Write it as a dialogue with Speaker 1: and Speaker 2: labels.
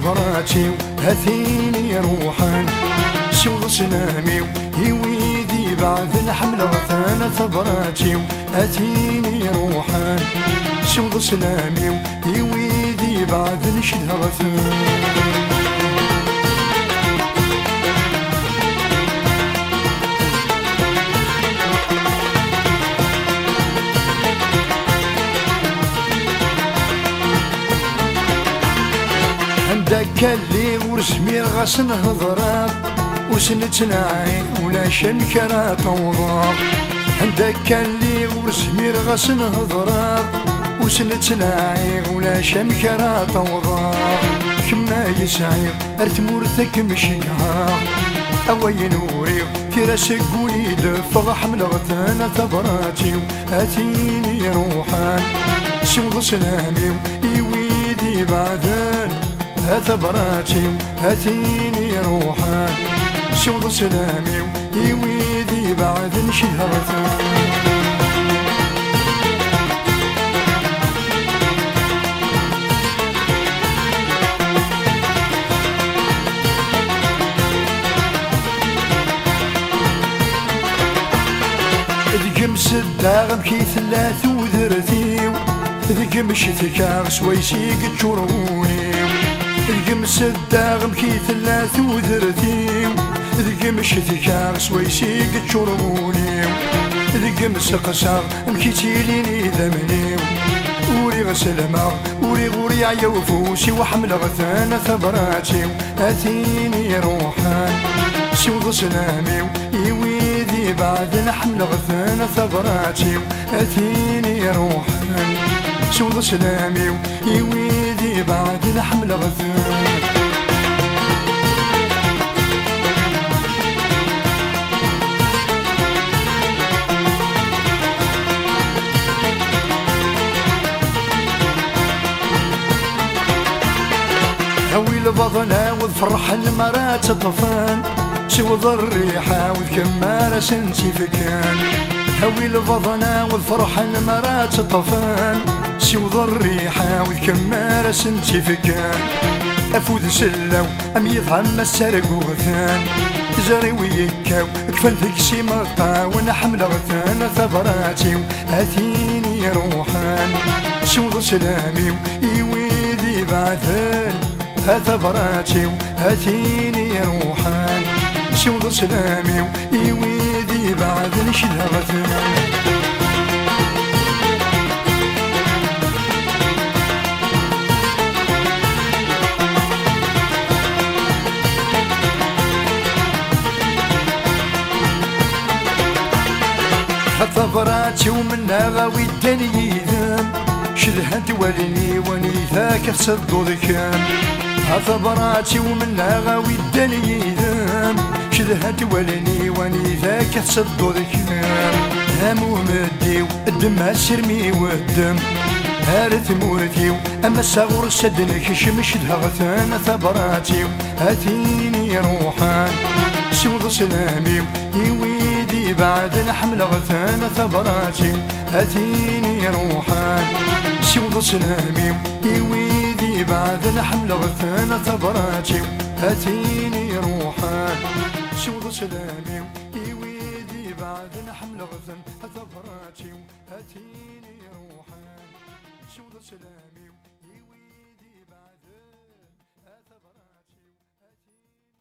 Speaker 1: ثبراتي هاتيني روحان شوض سنامي يويدي بعد الحمل غثان ثبراتي هاتيني روحان شوض سنامي يويدي بعد نشد غثان عندك اللي ورسمي غاس نهضراب وسنتناعي ولا شنكرا توضاب عندك اللي ورسمي غاس نهضراب وسنتناعي ولا شنكرا توضاب كما يسعي ارتمورتك مشيها اوين وريغ في راسك قولي دفغ حمل غثان ثبراتي اتيني روحان شوض سلامي يويدي بعدان ثبراتي هاتيني روحان شوض سلامي يويدي بعد نشد غثان ذيك مسدا غمكي ثلاث وذرتيو ذيك مشتك سويسيك تشوروني ذيك مسدا غمكي ثلاث وذرتيو ذيك مشتك سويسيك تشوروني ذيك مسقسا مكيتيليني ذمنيو وري غسلما وري غوري عيا وفوسي وحمل غثان ثبراتي اتيني روحان شوض سلامي يويدي بعد الحمل غثان ثبراتي اتيني روحان شوض سلامي يويدي بعد الحمل غثان هوي البضنة وذفرح المرات الطفان شوض الريحة وذكمار سنتي فكان هوي البضنة وذفرح المرات الطفان شوض الريحة وذكمار سنتي فكان أفوذ سلو أم يظهر السرق وغثان زاري ويكاو كفن ذيك مقطع وانا حمل غثان ثبراتي هاتيني روحان شوض سلامي يويدي بعثان ثبراتي هاتيني روحان شوض سلامي يويدي بعد نشد غثان ثبراتي ومنها غاوي الدنيا يذم شذهت ولني وني ذاك تصدو ذكام ثبراتي ومنها غاوي الدنيا يذم شذهت ولني وني ذاك تصدو ذكام هامو مديو الدم سرمي والدم هارث مورتيو اما الصغور سدنك شمشدها غثان ثبراتي هاتيني روحان شوض سلامي يويدي بعد الحمل غثان ثبراتي هاتيني روحان شوض سلامي يويدي بعد الحمل غثان ثبراتي هاتيني روحان شوض سلامي يويدي بعد الحمل غثان ثبراتي هاتيني روحان شوض سلامي